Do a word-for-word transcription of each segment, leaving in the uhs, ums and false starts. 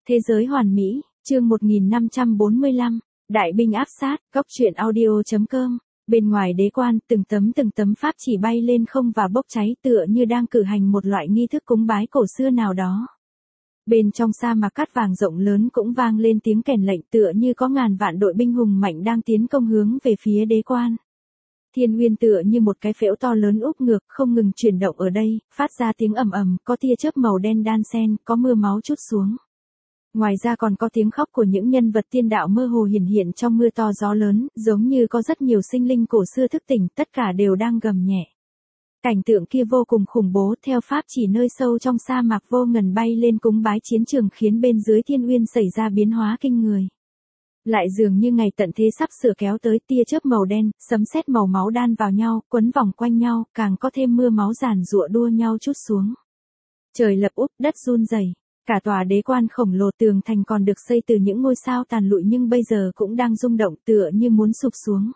Thế giới hoàn mỹ, chương một nghìn năm trăm bốn mươi lăm, Đại binh áp sát, góc truyện audio chấm com. Bên ngoài đế quan, từng tấm từng tấm pháp chỉ bay lên không và bốc cháy tựa như đang cử hành một loại nghi thức cúng bái cổ xưa nào đó. Bên trong sa mạc cát vàng rộng lớn cũng vang lên tiếng kèn lệnh tựa như có ngàn vạn đội binh hùng mạnh đang tiến công hướng về phía đế quan. Thiên uyên tựa như một cái phễu to lớn úp ngược không ngừng chuyển động ở đây, phát ra tiếng ầm ầm, có tia chớp màu đen đan xen, có mưa máu trút xuống. Ngoài ra còn có tiếng khóc của những nhân vật tiên đạo mơ hồ hiển hiện trong mưa to gió lớn, giống như có rất nhiều sinh linh cổ xưa thức tỉnh, tất cả đều đang gầm nhẹ. Cảnh tượng kia vô cùng khủng bố, theo pháp chỉ nơi sâu trong sa mạc vô ngần bay lên cúng bái chiến trường khiến bên dưới thiên uyên xảy ra biến hóa kinh người. Lại dường như ngày tận thế sắp sửa kéo tới, tia chớp màu đen, sấm sét màu máu đan vào nhau, quấn vòng quanh nhau, càng có thêm mưa máu giàn giụa đua nhau trút xuống. Trời lập úp, đất run rẩy. Cả tòa đế quan khổng lồ tường thành còn được xây từ những ngôi sao tàn lụi nhưng bây giờ cũng đang rung động tựa như muốn sụp xuống.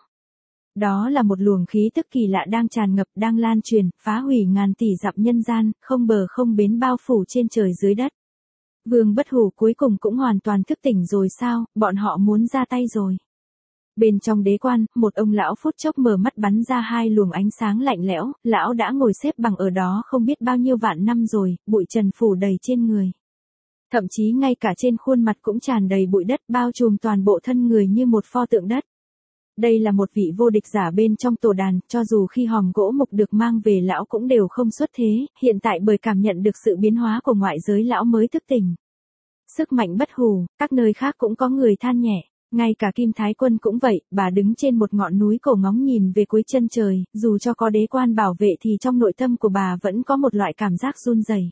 Đó là một luồng khí tức kỳ lạ đang tràn ngập, đang lan truyền, phá hủy ngàn tỷ dặm nhân gian, không bờ không bến bao phủ trên trời dưới đất. Vương Bất Hủ cuối cùng cũng hoàn toàn thức tỉnh rồi sao, bọn họ muốn ra tay rồi. Bên trong đế quan, một ông lão phút chốc mở mắt bắn ra hai luồng ánh sáng lạnh lẽo, lão đã ngồi xếp bằng ở đó không biết bao nhiêu vạn năm rồi, bụi trần phủ đầy trên người. Thậm chí ngay cả trên khuôn mặt cũng tràn đầy bụi đất bao trùm toàn bộ thân người như một pho tượng đất. Đây là một vị vô địch giả bên trong tổ đàn, cho dù khi hòm gỗ mục được mang về lão cũng đều không xuất thế, hiện tại bởi cảm nhận được sự biến hóa của ngoại giới lão mới thức tỉnh. Sức mạnh bất hủ, các nơi khác cũng có người than nhẹ, ngay cả Kim Thái Quân cũng vậy, bà đứng trên một ngọn núi cổ ngóng nhìn về cuối chân trời, dù cho có đế quan bảo vệ thì trong nội tâm của bà vẫn có một loại cảm giác run rẩy.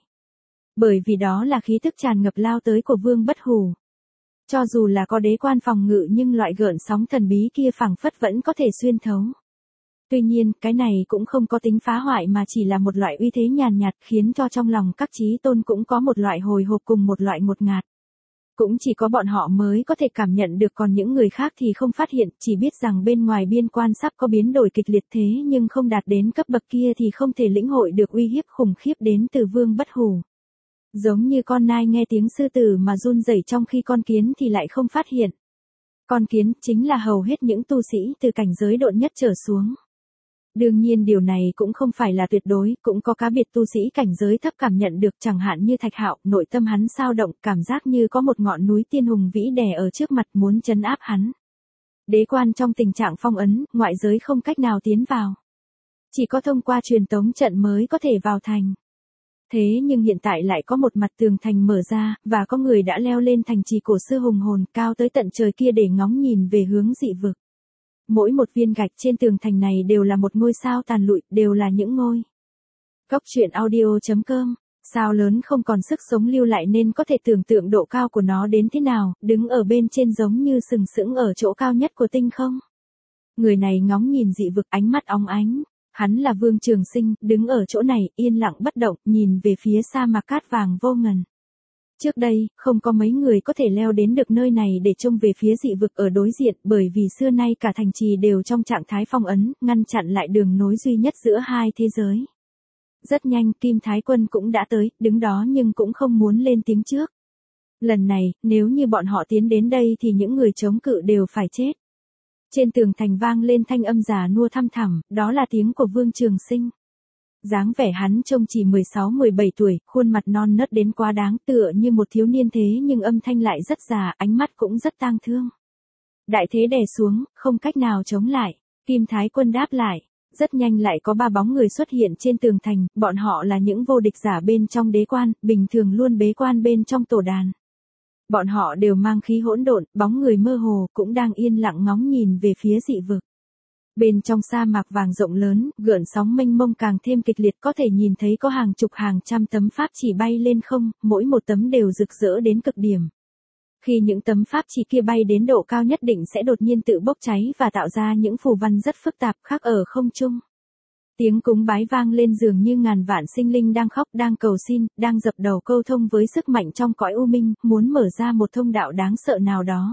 Bởi vì đó là khí thức tràn ngập lao tới của Vương Bất Hủ. Cho dù là có đế quan phòng ngự nhưng loại gợn sóng thần bí kia phảng phất vẫn có thể xuyên thấu. Tuy nhiên, cái này cũng không có tính phá hoại mà chỉ là một loại uy thế nhàn nhạt khiến cho trong lòng các chí tôn cũng có một loại hồi hộp cùng một loại ngột ngạt. Cũng chỉ có bọn họ mới có thể cảm nhận được, còn những người khác thì không phát hiện, chỉ biết rằng bên ngoài biên quan sắp có biến đổi kịch liệt thế nhưng không đạt đến cấp bậc kia thì không thể lĩnh hội được uy hiếp khủng khiếp đến từ Vương Bất Hủ. Giống như con nai nghe tiếng sư tử mà run rẩy trong khi con kiến thì lại không phát hiện. Con kiến chính là hầu hết những tu sĩ từ cảnh giới độn nhất trở xuống. Đương nhiên điều này cũng không phải là tuyệt đối, cũng có cá biệt tu sĩ cảnh giới thấp cảm nhận được, chẳng hạn như Thạch Hạo, nội tâm hắn sao động, cảm giác như có một ngọn núi tiên hùng vĩ đè ở trước mặt muốn trấn áp hắn. Đế quan trong tình trạng phong ấn, ngoại giới không cách nào tiến vào. Chỉ có thông qua truyền tống trận mới có thể vào thành. Thế nhưng hiện tại lại có một mặt tường thành mở ra, và có người đã leo lên thành trì cổ xưa hùng hồn cao tới tận trời kia để ngóng nhìn về hướng dị vực. Mỗi một viên gạch trên tường thành này đều là một ngôi sao tàn lụi, đều là những ngôi. Góc truyện audio chấm com, sao lớn không còn sức sống lưu lại nên có thể tưởng tượng độ cao của nó đến thế nào, đứng ở bên trên giống như sừng sững ở chỗ cao nhất của tinh không. Người này ngóng nhìn dị vực, ánh mắt óng ánh. Hắn là Vương Trường Sinh, đứng ở chỗ này, yên lặng bất động, nhìn về phía sa mạc cát vàng vô ngần. Trước đây, không có mấy người có thể leo đến được nơi này để trông về phía dị vực ở đối diện, bởi vì xưa nay cả thành trì đều trong trạng thái phong ấn, ngăn chặn lại đường nối duy nhất giữa hai thế giới. Rất nhanh, Kim Thái Quân cũng đã tới, đứng đó nhưng cũng không muốn lên tiếng trước. Lần này, nếu như bọn họ tiến đến đây thì những người chống cự đều phải chết. Trên tường thành vang lên thanh âm già nua thăm thẳm, đó là tiếng của Vương Trường Sinh. Dáng vẻ hắn trông chỉ mười sáu mười bảy tuổi, khuôn mặt non nớt đến quá đáng tựa như một thiếu niên thế nhưng âm thanh lại rất già, ánh mắt cũng rất tang thương. Đại thế đè xuống, không cách nào chống lại, Kim Thái Quân đáp lại. Rất nhanh lại có ba bóng người xuất hiện trên tường thành, bọn họ là những vô địch giả bên trong đế quan, bình thường luôn bế quan bên trong tổ đàn. Bọn họ đều mang khí hỗn độn, bóng người mơ hồ, cũng đang yên lặng ngóng nhìn về phía dị vực. Bên trong sa mạc vàng rộng lớn, gợn sóng mênh mông càng thêm kịch liệt, có thể nhìn thấy có hàng chục hàng trăm tấm pháp chỉ bay lên không, mỗi một tấm đều rực rỡ đến cực điểm. Khi những tấm pháp chỉ kia bay đến độ cao nhất định sẽ đột nhiên tự bốc cháy và tạo ra những phù văn rất phức tạp khác ở không trung. Tiếng cúng bái vang lên dường như ngàn vạn sinh linh đang khóc, đang cầu xin, đang dập đầu câu thông với sức mạnh trong cõi u minh, muốn mở ra một thông đạo đáng sợ nào đó.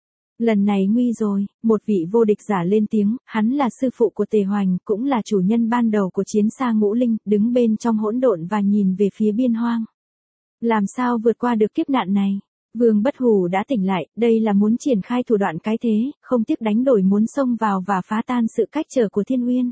Lần này nguy rồi, một vị vô địch giả lên tiếng, hắn là sư phụ của Tề Hoành, cũng là chủ nhân ban đầu của chiến xa ngũ linh, đứng bên trong hỗn độn và nhìn về phía biên hoang. Làm sao vượt qua được kiếp nạn này? Vương Bất Hủ đã tỉnh lại, đây là muốn triển khai thủ đoạn cái thế, không tiếc đánh đổi muốn xông vào và phá tan sự cách trở của Thiên Uyên.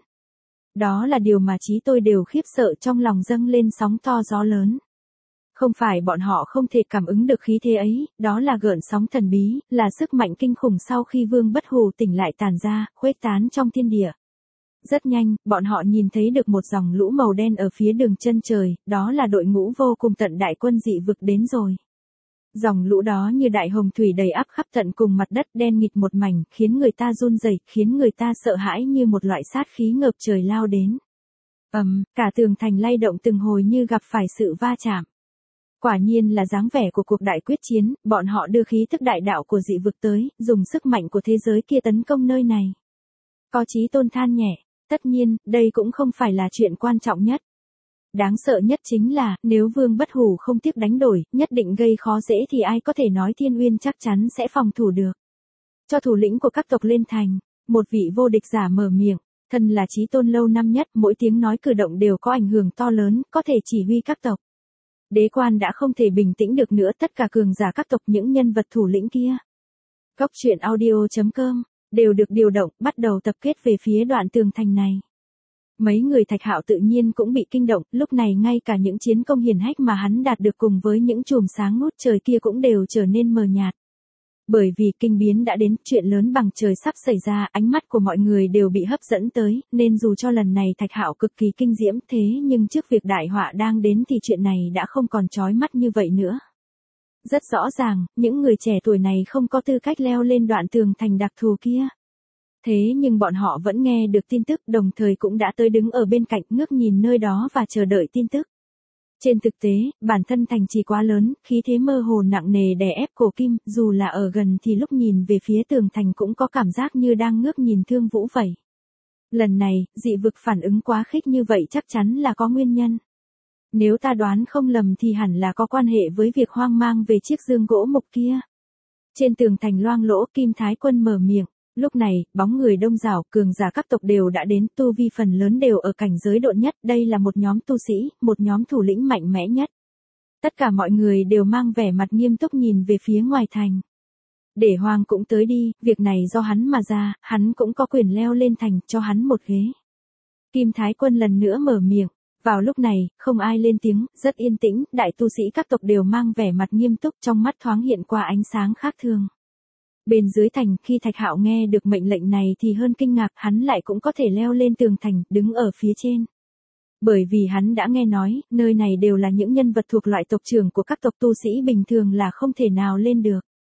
Đó là điều mà trí tôi đều khiếp sợ, trong lòng dâng lên sóng to gió lớn. Không phải bọn họ không thể cảm ứng được khí thế ấy, đó là gợn sóng thần bí, là sức mạnh kinh khủng sau khi Vương Bất Hủ tỉnh lại tàn ra, khuếch tán trong thiên địa. Rất nhanh, bọn họ nhìn thấy được một dòng lũ màu đen ở phía đường chân trời, đó là đội ngũ vô cùng tận đại quân dị vực đến rồi. Dòng lũ đó như đại hồng thủy đầy ắp khắp tận cùng mặt đất, đen nghịt một mảnh, khiến người ta run rẩy, khiến người ta sợ hãi, như một loại sát khí ngập trời lao đến. Ầm, um, cả tường thành lay động từng hồi như gặp phải sự va chạm. Quả nhiên là dáng vẻ của cuộc đại quyết chiến, bọn họ đưa khí thức đại đạo của dị vực tới, dùng sức mạnh của thế giới kia tấn công nơi này. Có Chí Tôn than nhẹ, tất nhiên, đây cũng không phải là chuyện quan trọng nhất. Đáng sợ nhất chính là, nếu Vương Bất Hủ không tiếc đánh đổi, nhất định gây khó dễ thì ai có thể nói Thiên Uyên chắc chắn sẽ phòng thủ được. Cho thủ lĩnh của các tộc lên thành, một vị vô địch giả mở miệng, thân là Chí Tôn lâu năm nhất, mỗi tiếng nói cử động đều có ảnh hưởng to lớn, có thể chỉ huy các tộc. Đế Quan đã không thể bình tĩnh được nữa, tất cả cường giả các tộc, những nhân vật thủ lĩnh kia. Cốc truyện audio chấm com đều được điều động, bắt đầu tập kết về phía đoạn tường thành này. Mấy người Thạch Hạo tự nhiên cũng bị kinh động, lúc này ngay cả những chiến công hiển hách mà hắn đạt được cùng với những chùm sáng ngút trời kia cũng đều trở nên mờ nhạt. Bởi vì kinh biến đã đến, chuyện lớn bằng trời sắp xảy ra, ánh mắt của mọi người đều bị hấp dẫn tới, nên dù cho lần này Thạch Hạo cực kỳ kinh diễm thế nhưng trước việc đại họa đang đến thì chuyện này đã không còn chói mắt như vậy nữa. Rất rõ ràng, những người trẻ tuổi này không có tư cách leo lên đoạn tường thành đặc thù kia. Thế nhưng bọn họ vẫn nghe được tin tức, đồng thời cũng đã tới đứng ở bên cạnh, ngước nhìn nơi đó và chờ đợi tin tức. Trên thực tế, bản thân thành trì quá lớn, khí thế mơ hồ nặng nề đè ép cổ kim, dù là ở gần thì lúc nhìn về phía tường thành cũng có cảm giác như đang ngước nhìn Thương Vũ vậy. Lần này, dị vực phản ứng quá khích như vậy chắc chắn là có nguyên nhân. Nếu ta đoán không lầm thì hẳn là có quan hệ với việc hoang mang về chiếc dương gỗ mục kia. Trên tường thành loang lỗ, Kim Thái Quân mở miệng. Lúc này, bóng người đông đảo, cường giả các tộc đều đã đến, tu vi phần lớn đều ở cảnh giới độn nhất, đây là một nhóm tu sĩ, một nhóm thủ lĩnh mạnh mẽ nhất. Tất cả mọi người đều mang vẻ mặt nghiêm túc nhìn về phía ngoài thành. Để Hoàng cũng tới đi, việc này do hắn mà ra, hắn cũng có quyền leo lên thành, cho hắn một ghế. Kim Thái Quân lần nữa mở miệng. Vào lúc này, không ai lên tiếng, rất yên tĩnh, đại tu sĩ các tộc đều mang vẻ mặt nghiêm túc, trong mắt thoáng hiện qua ánh sáng khác thường. Bên dưới thành, khi Thạch Hạo nghe được mệnh lệnh này thì hơn kinh ngạc, hắn lại cũng có thể leo lên tường thành, đứng ở phía trên. Bởi vì hắn đã nghe nói, nơi này đều là những nhân vật thuộc loại tộc trưởng của các tộc, tu sĩ bình thường là không thể nào lên được.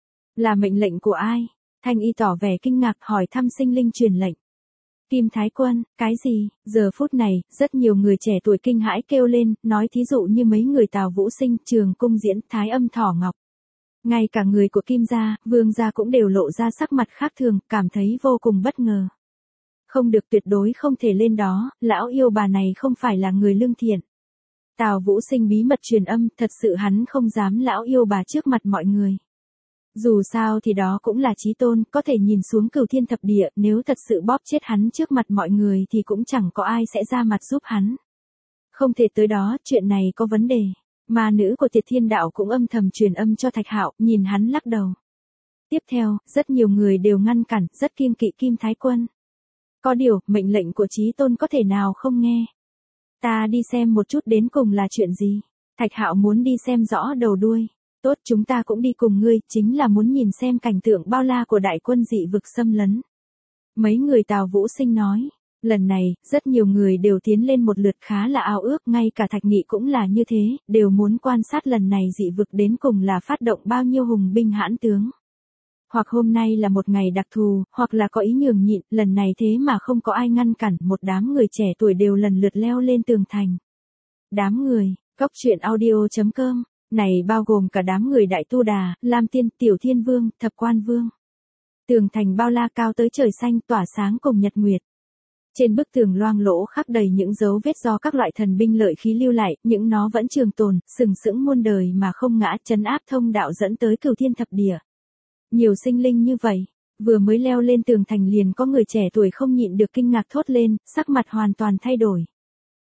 Là mệnh lệnh của ai? Thanh Y tỏ vẻ kinh ngạc hỏi thăm sinh linh truyền lệnh. Kim Thái Quân, cái gì? Giờ phút này, rất nhiều người trẻ tuổi kinh hãi kêu lên, nói thí dụ như mấy người Tào Vũ Sinh, Trường Cung Diễn, Thái Âm Thỏ Ngọc. Ngay cả người của Kim gia, Vương gia cũng đều lộ ra sắc mặt khác thường, cảm thấy vô cùng bất ngờ. Không được, tuyệt đối không thể lên đó, lão yêu bà này không phải là người lương thiện. Tào Vũ Sinh bí mật truyền âm, thật sự hắn không dám lão yêu bà trước mặt mọi người. Dù sao thì đó cũng là Chí Tôn, có thể nhìn xuống cửu thiên thập địa, nếu thật sự bóp chết hắn trước mặt mọi người thì cũng chẳng có ai sẽ ra mặt giúp hắn. Không thể tới đó, chuyện này có vấn đề. Ma nữ của Tiệt Thiên Đạo cũng âm thầm truyền âm cho Thạch Hạo, nhìn hắn lắc đầu. Tiếp theo, rất nhiều người đều ngăn cản, rất kiêng kỵ Kim Thái Quân. Có điều, mệnh lệnh của Chí Tôn có thể nào không nghe. Ta đi xem một chút đến cùng là chuyện gì. Thạch Hạo muốn đi xem rõ đầu đuôi. Tốt, chúng ta cũng đi cùng ngươi, chính là muốn nhìn xem cảnh tượng bao la của đại quân dị vực xâm lấn. Mấy người Tào Vũ Sinh nói. Lần này, rất nhiều người đều tiến lên một lượt, khá là ao ước, ngay cả Thạch Nghị cũng là như thế, đều muốn quan sát lần này dị vực đến cùng là phát động bao nhiêu hùng binh hãn tướng. Hoặc hôm nay là một ngày đặc thù, hoặc là có ý nhường nhịn, lần này thế mà không có ai ngăn cản, một đám người trẻ tuổi đều lần lượt leo lên tường thành. Đám người, cốc truyện audio chấm com, này bao gồm cả đám người Đại Tu Đà, Lam Tiên, Tiểu Thiên Vương, Thập Quan Vương. Tường thành bao la cao tới trời xanh, tỏa sáng cùng nhật nguyệt. Trên bức tường loang lỗ khắc đầy những dấu vết do các loại thần binh lợi khí lưu lại, những nó vẫn trường tồn, sừng sững muôn đời mà không ngã, trấn áp thông đạo dẫn tới cửu thiên thập địa. Nhiều sinh linh như vậy, vừa mới leo lên tường thành liền có người trẻ tuổi không nhịn được kinh ngạc thốt lên, sắc mặt hoàn toàn thay đổi.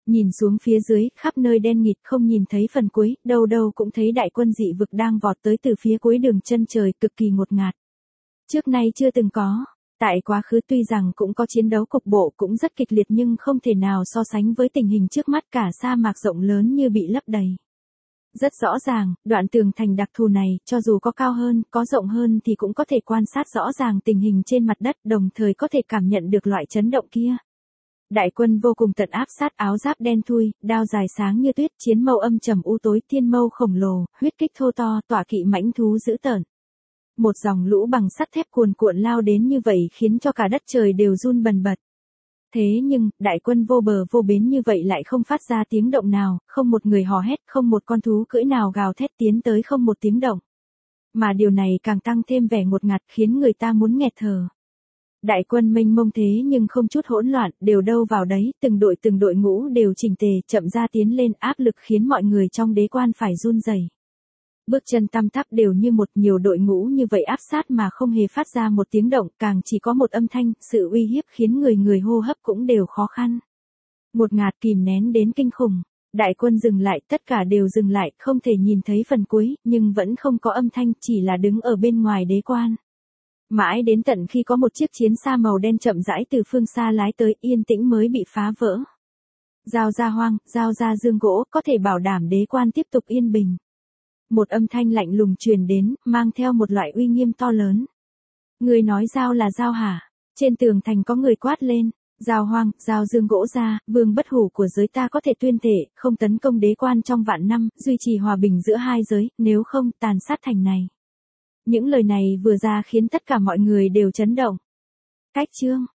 Nhìn xuống phía dưới, khắp nơi đen nghịt không nhìn thấy phần cuối, đâu đâu cũng thấy đại quân dị vực đang vọt tới từ phía cuối đường chân trời, cực kỳ ngột ngạt. Trước nay chưa từng có. Tại quá khứ tuy rằng cũng có chiến đấu cục bộ cũng rất kịch liệt nhưng không thể nào so sánh với tình hình trước mắt, cả sa mạc rộng lớn như bị lấp đầy. Rất rõ ràng, đoạn tường thành đặc thù này, cho dù có cao hơn, có rộng hơn thì cũng có thể quan sát rõ ràng tình hình trên mặt đất, đồng thời có thể cảm nhận được loại chấn động kia. Đại quân vô cùng tận áp sát, áo giáp đen thui, đao dài sáng như tuyết, chiến mâu âm trầm u tối, thiên mâu khổng lồ, huyết kích thô to, tọa kỵ mãnh thú dữ tợn. Một dòng lũ bằng sắt thép cuồn cuộn lao đến như vậy khiến cho cả đất trời đều run bần bật. Thế nhưng, đại quân vô bờ vô bến như vậy lại không phát ra tiếng động nào, không một người hò hét, không một con thú cưỡi nào gào thét tiến tới, không một tiếng động. Mà điều này càng tăng thêm vẻ ngột ngạt khiến người ta muốn nghẹt thở. Đại quân mênh mông thế nhưng không chút hỗn loạn, đều đâu vào đấy, từng đội từng đội ngũ đều chỉnh tề, chậm ra tiến lên, áp lực khiến mọi người trong đế quan phải run rẩy. Bước chân tăm tắp đều như một, nhiều đội ngũ như vậy áp sát mà không hề phát ra một tiếng động, càng chỉ có một âm thanh, sự uy hiếp khiến người người hô hấp cũng đều khó khăn. Một ngạt kìm nén đến kinh khủng, đại quân dừng lại, tất cả đều dừng lại, không thể nhìn thấy phần cuối, nhưng vẫn không có âm thanh, chỉ là đứng ở bên ngoài đế quan. Mãi đến tận khi có một chiếc chiến xa màu đen chậm rãi từ phương xa lái tới, yên tĩnh mới bị phá vỡ. Giao ra hoang, giao ra dương gỗ, có thể bảo đảm đế quan tiếp tục yên bình. Một âm thanh lạnh lùng truyền đến, mang theo một loại uy nghiêm to lớn. Người nói giao là giao hả? Trên tường thành có người quát lên. Giao hoang, giao dương gỗ ra, vương bất hủ của giới ta có thể tuyên thể, không tấn công đế quan trong vạn năm, duy trì hòa bình giữa hai giới, nếu không, tàn sát thành này. Những lời này vừa ra khiến tất cả mọi người đều chấn động. Cách chương.